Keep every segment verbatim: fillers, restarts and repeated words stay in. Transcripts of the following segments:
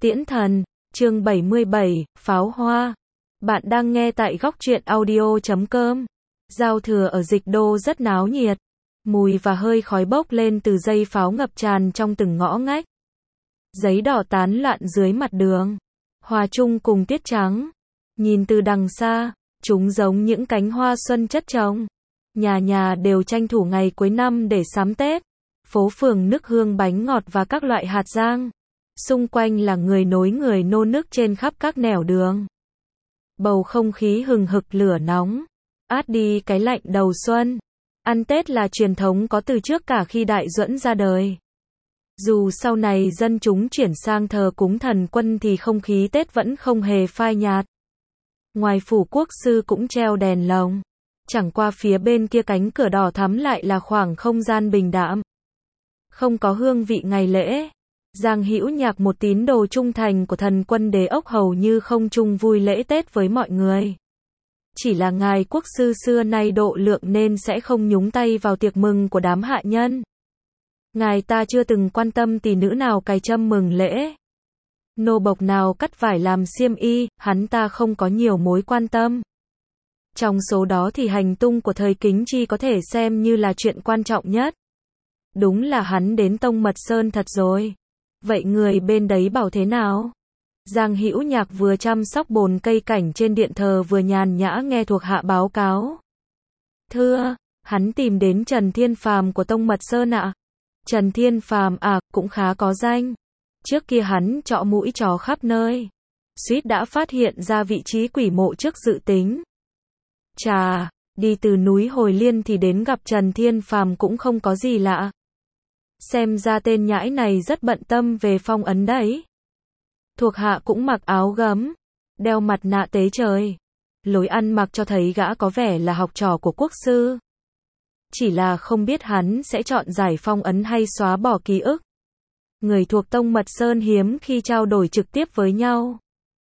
Tiễn thần, chương bảy mươi bảy, Pháo Hoa. Bạn đang nghe tại góc truyện audio chấm com. Giao thừa ở Dịch Đô rất náo nhiệt. Mùi và hơi khói bốc lên từ dây pháo ngập tràn trong từng ngõ ngách. Giấy đỏ tán loạn dưới mặt đường. Hòa chung cùng tiết trắng. Nhìn từ đằng xa, chúng giống những cánh hoa xuân chất chồng. Nhà nhà đều tranh thủ ngày cuối năm để sắm Tết. Phố phường nức hương bánh ngọt và các loại hạt rang. Xung quanh là người nối người nô nức trên khắp các nẻo đường. Bầu không khí hừng hực lửa nóng, át đi cái lạnh đầu xuân. Ăn Tết là truyền thống có từ trước cả khi Đại Duẫn ra đời. Dù sau này dân chúng chuyển sang thờ cúng thần quân thì không khí Tết vẫn không hề phai nhạt. Ngoài phủ quốc sư cũng treo đèn lồng. Chẳng qua phía bên kia cánh cửa đỏ thắm lại là khoảng không gian bình đạm. Không có hương vị ngày lễ. Giang Hữu Nhạc, một tín đồ trung thành của thần quân Đế Ốc, hầu như không chung vui lễ Tết với mọi người. Chỉ là ngài quốc sư xưa nay độ lượng nên sẽ không nhúng tay vào tiệc mừng của đám hạ nhân. Ngài ta chưa từng quan tâm tỷ nữ nào cài trâm mừng lễ, nô bộc nào cắt vải làm xiêm y, hắn ta không có nhiều mối quan tâm. Trong số đó thì hành tung của thời Kính Chi có thể xem như là chuyện quan trọng nhất. Đúng là hắn đến Tông Mật Sơn thật rồi. Vậy người bên đấy bảo thế nào? Giang Hữu Nhạc vừa chăm sóc bồn cây cảnh trên điện thờ vừa nhàn nhã nghe thuộc hạ báo cáo. Thưa, hắn tìm đến Trần Thiên Phàm của Tông Mật Sơn ạ. À? Trần Thiên Phàm à, cũng khá có danh. Trước kia hắn trọ mũi chó khắp nơi. Suýt đã phát hiện ra vị trí quỷ mộ trước dự tính. Chà, đi từ núi Hồi Liên thì đến gặp Trần Thiên Phàm cũng không có gì lạ. Xem ra tên nhãi này rất bận tâm về phong ấn đấy. Thuộc hạ cũng mặc áo gấm, đeo mặt nạ tế trời. Lối ăn mặc cho thấy gã có vẻ là học trò của quốc sư. Chỉ là không biết hắn sẽ chọn giải phong ấn hay xóa bỏ ký ức. Người thuộc Tông Mật Sơn hiếm khi trao đổi trực tiếp với nhau.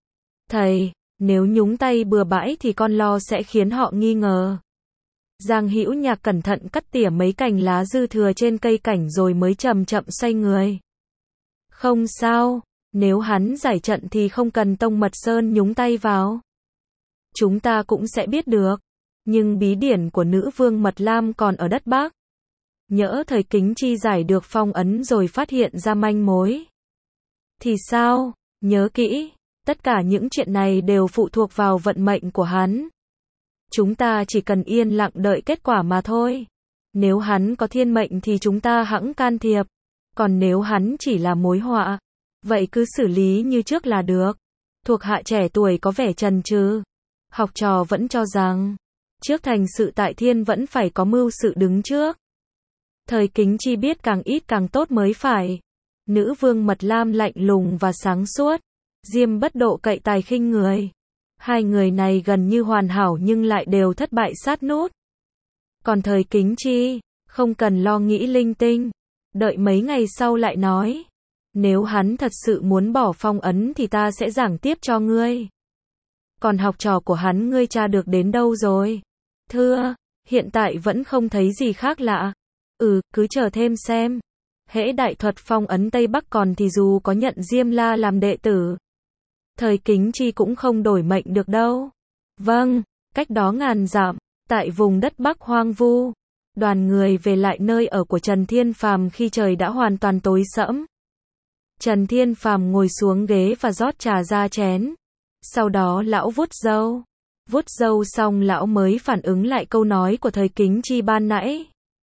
Thầy, nếu nhúng tay bừa bãi thì con lo sẽ khiến họ nghi ngờ. Giang Hữu Nhạc cẩn thận cắt tỉa mấy cành lá dư thừa trên cây cảnh rồi mới chậm chậm xoay người. Không sao, nếu hắn giải trận thì không cần Tông Mật Sơn nhúng tay vào. Chúng ta cũng sẽ biết được. Nhưng bí điển của nữ vương Mật Lam còn ở đất Bắc. Nhỡ thời Kính Chi giải được phong ấn rồi phát hiện ra manh mối. Thì sao? Nhớ kỹ, tất cả những chuyện này đều phụ thuộc vào vận mệnh của hắn. Chúng ta chỉ cần yên lặng đợi kết quả mà thôi. Nếu hắn có thiên mệnh thì chúng ta hẵng can thiệp. Còn nếu hắn chỉ là mối họa, vậy cứ xử lý như trước là được. Thuộc hạ trẻ tuổi có vẻ chần chừ. Học trò vẫn cho rằng, trước thành sự tại thiên vẫn phải có mưu sự đứng trước. Thời Kính Chi biết càng ít càng tốt mới phải. Nữ vương Mật Lam lạnh lùng và sáng suốt. Diêm Bất Độ cậy tài khinh người. Hai người này gần như hoàn hảo nhưng lại đều thất bại sát nút. Còn thời Kính Chi, không cần lo nghĩ linh tinh. Đợi mấy ngày sau lại nói. Nếu hắn thật sự muốn bỏ phong ấn thì ta sẽ giảng tiếp cho ngươi. Còn học trò của hắn ngươi tra được đến đâu rồi? Thưa, hiện tại vẫn không thấy gì khác lạ. Ừ, cứ chờ thêm xem. Hễ đại thuật phong ấn Tây Bắc còn thì dù có nhận Diêm La làm đệ tử, thời Kính Chi cũng không đổi mệnh được đâu. Vâng, cách đó ngàn dặm, tại vùng đất Bắc hoang vu, đoàn người về lại nơi ở của Trần Thiên Phàm khi trời đã hoàn toàn tối sẫm. Trần Thiên Phàm ngồi xuống ghế và rót trà ra chén. Sau đó lão vuốt râu. Vuốt râu xong lão mới phản ứng lại câu nói của thời Kính Chi ban nãy.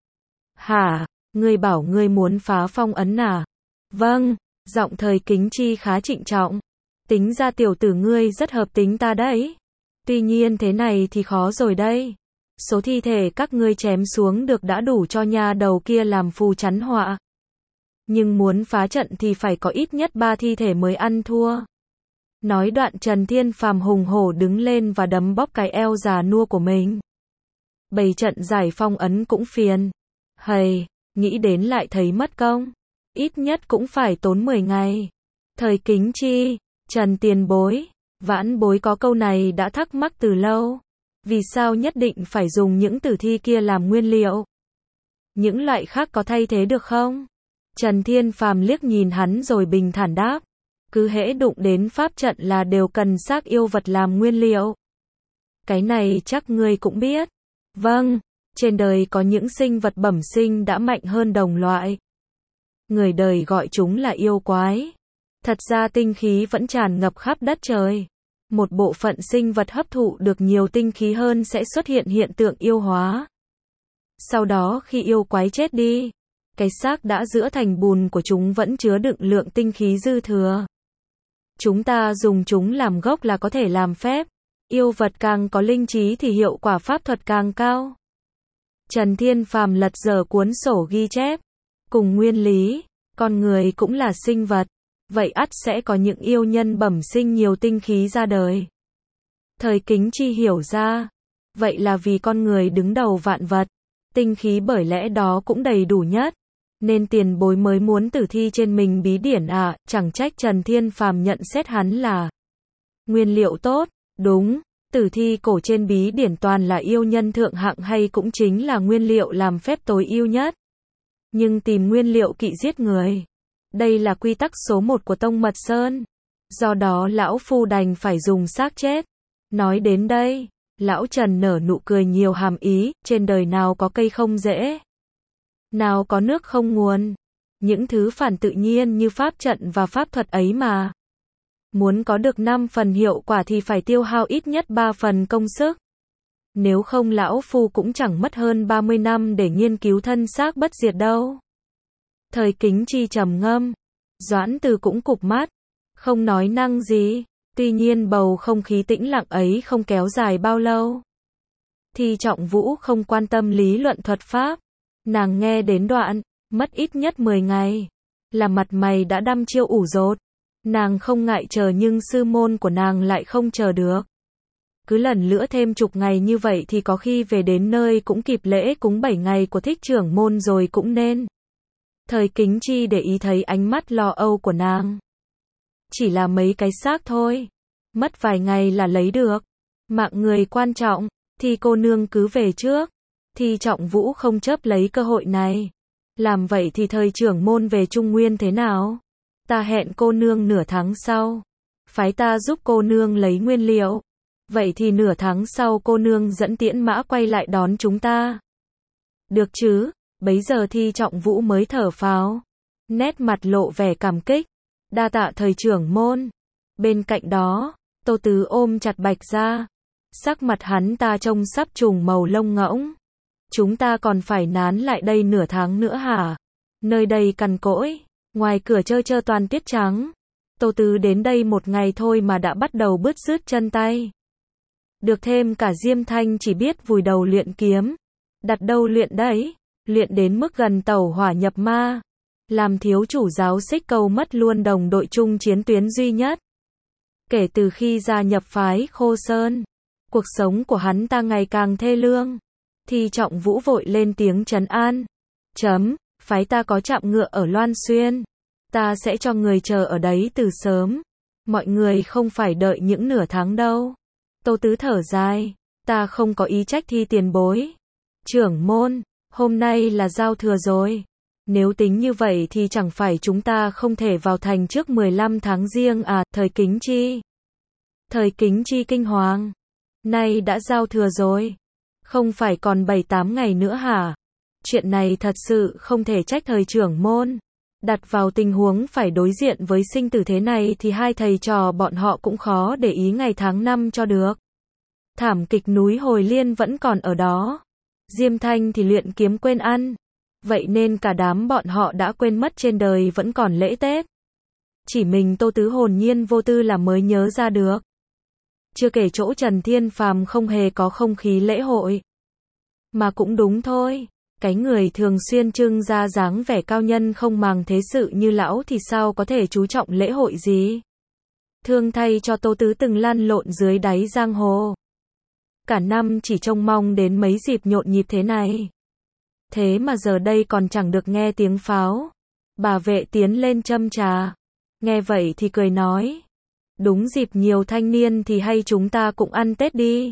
Hả, ngươi bảo ngươi muốn phá phong ấn à? Vâng, giọng thời Kính Chi khá trịnh trọng. Tính ra tiểu tử ngươi rất hợp tính ta đấy. Tuy nhiên thế này thì khó rồi đây. Số thi thể các ngươi chém xuống được đã đủ cho nha đầu kia làm phù chắn họa. Nhưng muốn phá trận thì phải có ít nhất ba thi thể mới ăn thua. Nói đoạn Trần Thiên Phàm hùng hổ đứng lên và đấm bóp cái eo già nua của mình. Bày trận giải phong ấn cũng phiền. Hầy, nghĩ đến lại thấy mất công. Ít nhất cũng phải tốn mười ngày. Thời Kính Chi, Trần tiền bối, vãn bối có câu này đã thắc mắc từ lâu. Vì sao nhất định phải dùng những tử thi kia làm nguyên liệu? Những loại khác có thay thế được không? Trần Thiên Phàm liếc nhìn hắn rồi bình thản đáp. Cứ hễ đụng đến pháp trận là đều cần xác yêu vật làm nguyên liệu. Cái này chắc ngươi cũng biết. Vâng, trên đời có những sinh vật bẩm sinh đã mạnh hơn đồng loại. Người đời gọi chúng là yêu quái. Thật ra tinh khí vẫn tràn ngập khắp đất trời. Một bộ phận sinh vật hấp thụ được nhiều tinh khí hơn sẽ xuất hiện hiện tượng yêu hóa. Sau đó khi yêu quái chết đi, cái xác đã giữa thành bùn của chúng vẫn chứa đựng lượng tinh khí dư thừa. Chúng ta dùng chúng làm gốc là có thể làm phép. Yêu vật càng có linh trí thì hiệu quả pháp thuật càng cao. Trần Thiên Phàm lật dở cuốn sổ ghi chép. Cùng nguyên lý, con người cũng là sinh vật. Vậy ắt sẽ có những yêu nhân bẩm sinh nhiều tinh khí ra đời. Thời Kính Chi hiểu ra. Vậy là vì con người đứng đầu vạn vật. Tinh khí bởi lẽ đó cũng đầy đủ nhất. Nên tiền bối mới muốn tử thi trên mình bí điển à, chẳng trách Trần Thiên Phàm nhận xét hắn là nguyên liệu tốt. Đúng, tử thi cổ trên bí điển toàn là yêu nhân thượng hạng hay cũng chính là nguyên liệu làm phép tối ưu nhất. Nhưng tìm nguyên liệu kỵ giết người. Đây là quy tắc số một của Tông Mật Sơn. Do đó lão phu đành phải dùng xác chết. Nói đến đây, lão Trần nở nụ cười nhiều hàm ý, trên đời nào có cây không rễ. Nào có nước không nguồn. Những thứ phản tự nhiên như pháp trận và pháp thuật ấy mà. Muốn có được năm phần hiệu quả thì phải tiêu hao ít nhất ba phần công sức. Nếu không lão phu cũng chẳng mất hơn ba mươi năm để nghiên cứu thân xác bất diệt đâu. Thời Kính Chi trầm ngâm. Doãn Từ cũng cụp mắt. Không nói năng gì. Tuy nhiên bầu không khí tĩnh lặng ấy không kéo dài bao lâu. Thi Trọng Vũ không quan tâm lý luận thuật pháp. Nàng nghe đến đoạn, mất ít nhất mười ngày. Là mặt mày đã đăm chiêu ủ rột. Nàng không ngại chờ nhưng sư môn của nàng lại không chờ được. Cứ lần lữa thêm chục ngày như vậy thì có khi về đến nơi cũng kịp lễ cúng bảy ngày của thích trưởng môn rồi cũng nên. Thời Kính Chi để ý thấy ánh mắt lo âu của nàng. Chỉ là mấy cái xác thôi. Mất vài ngày là lấy được. Mạng người quan trọng, thì cô nương cứ về trước. Thì Trọng Vũ không chấp lấy cơ hội này. Làm vậy thì thời trưởng môn về Trung Nguyên thế nào? Ta hẹn cô nương nửa tháng sau. Phái ta giúp cô nương lấy nguyên liệu. Vậy thì nửa tháng sau cô nương dẫn tiễn mã quay lại đón chúng ta. Được chứ? Bấy giờ Thi Trọng Vũ mới thở phào. Nét mặt lộ vẻ cảm kích. Đa tạ thời trưởng môn. Bên cạnh đó, Tô Tứ ôm chặt Bạch Gia. Sắc mặt hắn ta trông sắp trùng màu lông ngỗng. Chúng ta còn phải nán lại đây nửa tháng nữa hả? Nơi đây cằn cỗi. Ngoài cửa trơ trơ toàn tuyết trắng. Tô Tứ đến đây một ngày thôi mà đã bắt đầu bứt rứt chân tay. Được thêm cả Diêm Thanh chỉ biết vùi đầu luyện kiếm. Đặt đâu luyện đấy. Luyện đến mức gần tẩu hỏa nhập ma. Làm thiếu chủ giáo Xích Câu mất luôn đồng đội chung chiến tuyến duy nhất. Kể từ khi gia nhập phái Khô Sơn, cuộc sống của hắn ta ngày càng thê lương. Thì Trọng Vũ vội lên tiếng trấn an. Chấm, phái ta có trạm ngựa ở Loan Xuyên. Ta sẽ cho người chờ ở đấy từ sớm. Mọi người không phải đợi những nửa tháng đâu. Tô Tứ thở dài. Ta không có ý trách Thi tiền bối. Trưởng môn, hôm nay là giao thừa rồi. Nếu tính như vậy thì chẳng phải chúng ta không thể vào thành trước mười lăm tháng Giêng à, thời Kính Chi. Thời Kính Chi kinh hoàng. Nay đã giao thừa rồi. Không phải còn bảy tám ngày nữa hả? Chuyện này thật sự không thể trách thời trưởng môn. Đặt vào tình huống phải đối diện với sinh tử thế này thì hai thầy trò bọn họ cũng khó để ý ngày tháng năm cho được. Thảm kịch núi Hồi Liên vẫn còn ở đó. Diêm Thanh thì luyện kiếm quên ăn. Vậy nên cả đám bọn họ đã quên mất trên đời vẫn còn lễ Tết. Chỉ mình Tô Tứ hồn nhiên vô tư là mới nhớ ra được. Chưa kể chỗ Trần Thiên Phàm không hề có không khí lễ hội. Mà cũng đúng thôi. Cái người thường xuyên trưng ra dáng vẻ cao nhân không màng thế sự như lão thì sao có thể chú trọng lễ hội gì. Thương thay cho Tô Tứ từng lăn lộn dưới đáy giang hồ. Cả năm chỉ trông mong đến mấy dịp nhộn nhịp thế này. Thế mà giờ đây còn chẳng được nghe tiếng pháo. Bà vệ tiến lên châm trà. Nghe vậy thì cười nói. Đúng dịp nhiều thanh niên thì hay chúng ta cũng ăn Tết đi.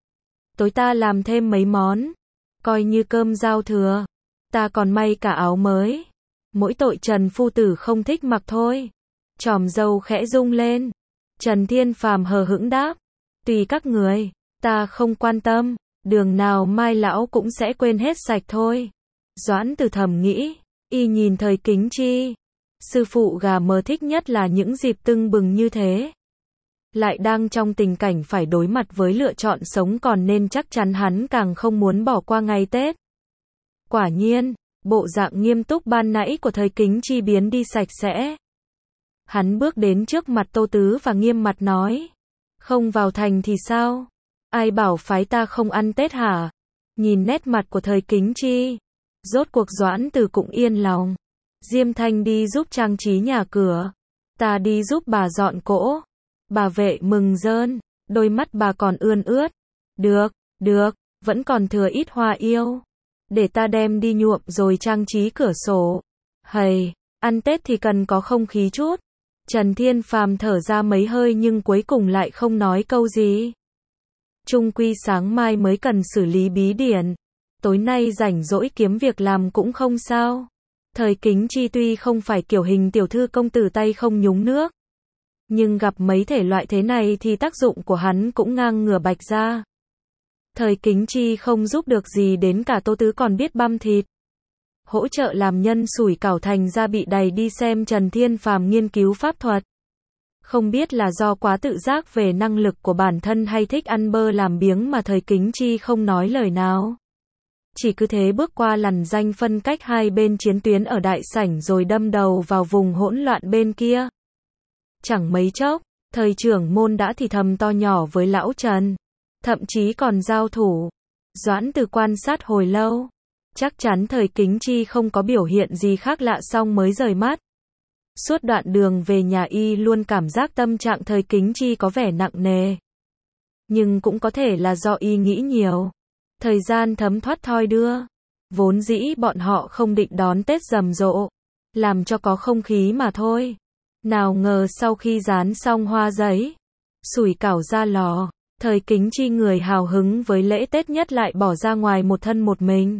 Tối ta làm thêm mấy món. Coi như cơm giao thừa. Ta còn may cả áo mới. Mỗi tội Trần phu tử không thích mặc thôi. Chòm râu khẽ rung lên. Trần Thiên Phàm hờ hững đáp. Tùy các người, ta không quan tâm, đường nào mai lão cũng sẽ quên hết sạch thôi. Doãn Từ thầm nghĩ, y nhìn Thời Kính Chi. Sư phụ gà mờ thích nhất là những dịp tưng bừng như thế. Lại đang trong tình cảnh phải đối mặt với lựa chọn sống còn nên chắc chắn hắn càng không muốn bỏ qua ngày Tết. Quả nhiên, bộ dạng nghiêm túc ban nãy của Thời Kính Chi biến đi sạch sẽ. Hắn bước đến trước mặt Tô Tứ và nghiêm mặt nói. Không vào thành thì sao? Ai bảo phái ta không ăn Tết hả? Nhìn nét mặt của Thời Kính Chi. Rốt cuộc Doãn Từ cũng yên lòng. Diêm Thanh đi giúp trang trí nhà cửa. Ta đi giúp bà dọn cỗ. Bà Vệ mừng rơn. Đôi mắt bà còn ươn ướt. Được, được, vẫn còn thừa ít hoa yêu. Để ta đem đi nhuộm rồi trang trí cửa sổ. Hầy, ăn Tết thì cần có không khí chút. Trần Thiên Phàm thở ra mấy hơi nhưng cuối cùng lại không nói câu gì. Chung quy sáng mai mới cần xử lý bí điển. Tối nay rảnh rỗi kiếm việc làm cũng không sao. Thời Kính Chi tuy không phải kiểu hình tiểu thư công tử tay không nhúng nước. Nhưng gặp mấy thể loại thế này thì tác dụng của hắn cũng ngang ngửa Bạch Gia. Thời Kính Chi không giúp được gì đến cả Tô Tứ còn biết băm thịt. Hỗ trợ làm nhân sủi cảo thành ra bị đày đi xem Trần Thiên Phàm nghiên cứu pháp thuật. Không biết là do quá tự giác về năng lực của bản thân hay thích ăn bơ làm biếng mà Thời Kính Chi không nói lời nào. Chỉ cứ thế bước qua lằn ranh phân cách hai bên chiến tuyến ở đại sảnh rồi đâm đầu vào vùng hỗn loạn bên kia. Chẳng mấy chốc, Thời trưởng môn đã thì thầm to nhỏ với lão Trần. Thậm chí còn giao thủ. Doãn Từ quan sát hồi lâu. Chắc chắn Thời Kính Chi không có biểu hiện gì khác lạ xong mới rời mắt. Suốt đoạn đường về nhà y luôn cảm giác tâm trạng Thời Kính Chi có vẻ nặng nề. Nhưng cũng có thể là do y nghĩ nhiều. Thời gian thấm thoát thoi đưa. Vốn dĩ bọn họ không định đón Tết rầm rộ. Làm cho có không khí mà thôi. Nào ngờ sau khi dán xong hoa giấy. Sủi cảo ra lò. Thời Kính Chi người hào hứng với lễ Tết nhất lại bỏ ra ngoài một thân một mình.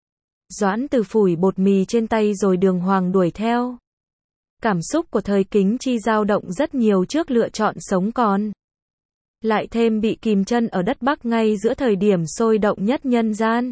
Doãn Từ phủi bột mì trên tay rồi đường hoàng đuổi theo. Cảm xúc của Thời Kính Chi dao động rất nhiều trước lựa chọn sống còn. Lại thêm bị kìm chân ở đất Bắc ngay giữa thời điểm sôi động nhất nhân gian.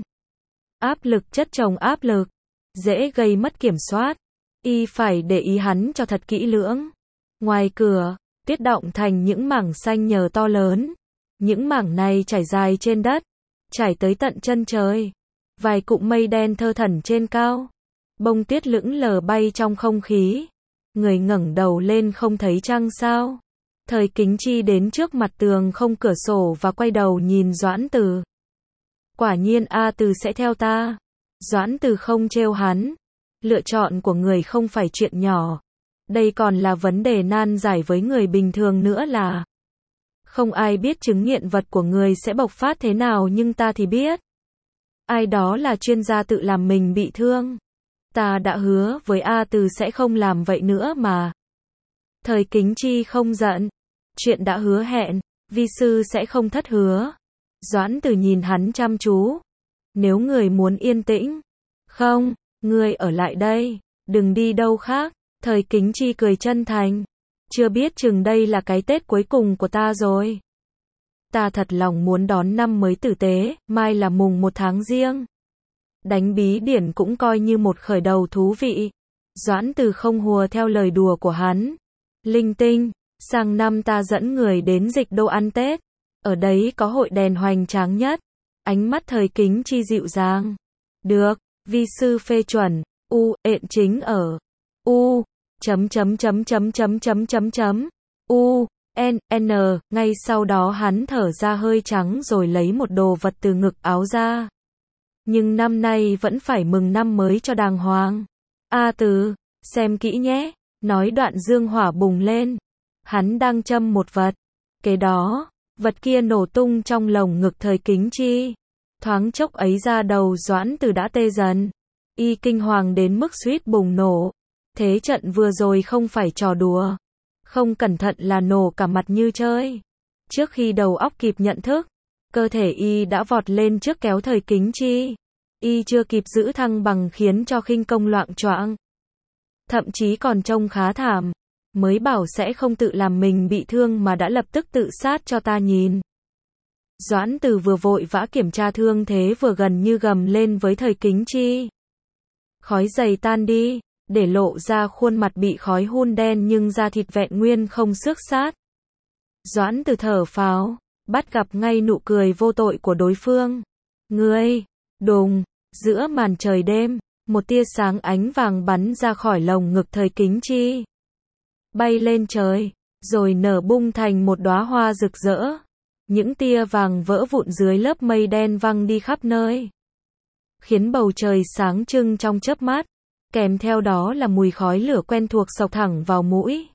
Áp lực chất chồng áp lực. Dễ gây mất kiểm soát. Y phải để ý hắn cho thật kỹ lưỡng. Ngoài cửa, tuyết động thành những mảng xanh nhờ to lớn. Những mảng này trải dài trên đất. Trải tới tận chân trời. Vài cụm mây đen thơ thẩn trên cao. Bông tuyết lững lờ bay trong không khí. Người ngẩng đầu lên không thấy trăng sao. Thời Kính Chi đến trước mặt tường không cửa sổ và quay đầu nhìn Doãn Từ. Quả nhiên A Từ sẽ theo ta. Doãn Từ không trêu hắn. Lựa chọn của người không phải chuyện nhỏ. Đây còn là vấn đề nan giải với người bình thường nữa là. Không ai biết chứng nghiện vật của người sẽ bộc phát thế nào nhưng ta thì biết. Ai đó là chuyên gia tự làm mình bị thương. Ta đã hứa với A Từ sẽ không làm vậy nữa mà. Thời Kính Chi không giận. Chuyện đã hứa hẹn, vi sư sẽ không thất hứa. Doãn Từ nhìn hắn chăm chú. Nếu người muốn yên tĩnh. Không, người ở lại đây. Đừng đi đâu khác. Thời Kính Chi cười chân thành. Chưa biết chừng đây là cái Tết cuối cùng của ta rồi. Ta thật lòng muốn đón năm mới tử tế, mai là mùng một tháng Giêng. Đánh bí điển cũng coi như một khởi đầu thú vị. Doãn Từ không hùa theo lời đùa của hắn. Linh tinh, sang năm ta dẫn người đến Dịch Đô ăn Tết. Ở đấy có hội đèn hoành tráng nhất. Ánh mắt Thời Kính Chi dịu dàng. Được, vi sư phê chuẩn. U, ện chính ở. U, chấm chấm chấm chấm chấm chấm chấm chấm. U, N, N, ngay sau đó hắn thở ra hơi trắng rồi lấy một đồ vật từ ngực áo ra. Nhưng năm nay vẫn phải mừng năm mới cho đàng hoàng. A Từ, xem kỹ nhé. Nói đoạn dương hỏa bùng lên. Hắn đang châm một vật. Kế đó, vật kia nổ tung trong lồng ngực Thời Kính Chi. Thoáng chốc ấy ra đầu Doãn Từ đã tê dần. Y kinh hoàng đến mức suýt bùng nổ. Thế trận vừa rồi không phải trò đùa. Không cẩn thận là nổ cả mặt như chơi. Trước khi đầu óc kịp nhận thức, cơ thể y đã vọt lên trước kéo Thời Kính Chi. Y chưa kịp giữ thăng bằng khiến cho khinh công loạng choạng. Thậm chí còn trông khá thảm. mới bảo sẽ không tự làm mình bị thương mà đã lập tức tự sát cho ta nhìn. Doãn Từ vừa vội vã kiểm tra thương thế vừa gần như gầm lên với Thời Kính Chi. Khói dày tan đi, để lộ ra khuôn mặt bị khói hun đen nhưng da thịt vẹn nguyên không xước sát. Doãn Từ thở phào, bắt gặp ngay nụ cười vô tội của đối phương. Ngươi, đùng, giữa màn trời đêm, một tia sáng ánh vàng bắn ra khỏi lồng ngực Thời Kính Chi. Bay lên trời, rồi nở bung thành một đóa hoa rực rỡ. Những tia vàng vỡ vụn dưới lớp mây đen văng đi khắp nơi, khiến bầu trời sáng trưng trong chớp mắt, kèm theo đó là mùi khói lửa quen thuộc xộc thẳng vào mũi.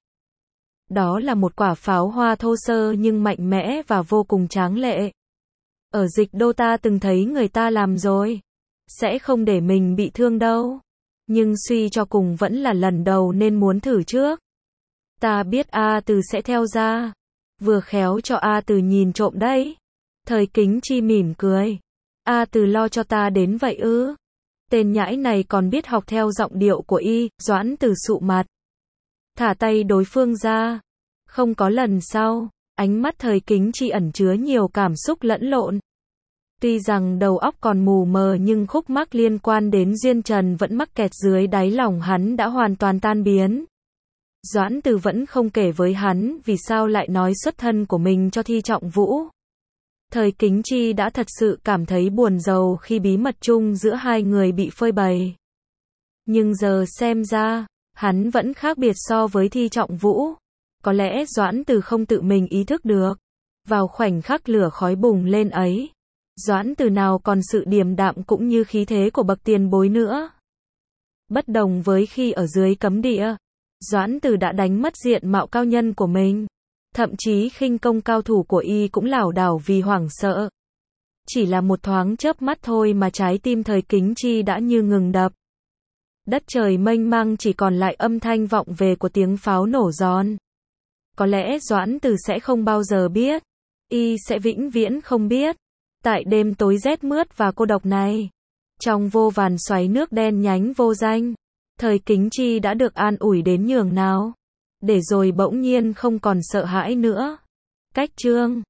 Đó là một quả pháo hoa thô sơ nhưng mạnh mẽ và vô cùng tráng lệ. Ở Dịch Đô ta từng thấy người ta làm rồi, sẽ không để mình bị thương đâu. Nhưng suy cho cùng vẫn là lần đầu nên muốn thử trước. Ta biết A Từ sẽ theo ra, vừa khéo cho A Từ nhìn trộm đấy. Thời Kính Chi mỉm cười. A Từ lo cho ta đến vậy ư? Tên nhãi này còn biết học theo giọng điệu của y. Doãn Từ sụ mặt, thả tay đối phương ra. Không có lần sau. Ánh mắt Thời Kính Chi ẩn chứa nhiều cảm xúc lẫn lộn. Tuy rằng đầu óc còn mù mờ nhưng khúc mắc liên quan đến Duyên Trần vẫn mắc kẹt dưới đáy lòng hắn đã hoàn toàn tan biến. Doãn Từ vẫn không kể với hắn vì sao lại nói xuất thân của mình cho Thi Trọng Vũ. Thời Kính Chi đã thật sự cảm thấy buồn rầu khi bí mật chung giữa hai người bị phơi bày. Nhưng giờ xem ra, hắn vẫn khác biệt so với Thi Trọng Vũ. Có lẽ Doãn Từ không tự mình ý thức được. Vào khoảnh khắc lửa khói bùng lên ấy, Doãn Từ nào còn sự điềm đạm cũng như khí thế của bậc tiền bối nữa. Bất đồng với khi ở dưới cấm địa, Doãn Từ đã đánh mất diện mạo cao nhân của mình. Thậm chí khinh công cao thủ của y cũng lảo đảo vì hoảng sợ. Chỉ là một thoáng chớp mắt thôi mà trái tim Thời Kính Chi đã như ngừng đập. Đất trời mênh mang chỉ còn lại âm thanh vọng về của tiếng pháo nổ giòn. Có lẽ Doãn Từ sẽ không bao giờ biết. Y sẽ vĩnh viễn không biết. Tại đêm tối rét mướt và cô độc này, trong vô vàn xoáy nước đen nhánh vô danh, Thời Kính Chi đã được an ủi đến nhường nào. Để rồi bỗng nhiên không còn sợ hãi nữa. Cách chương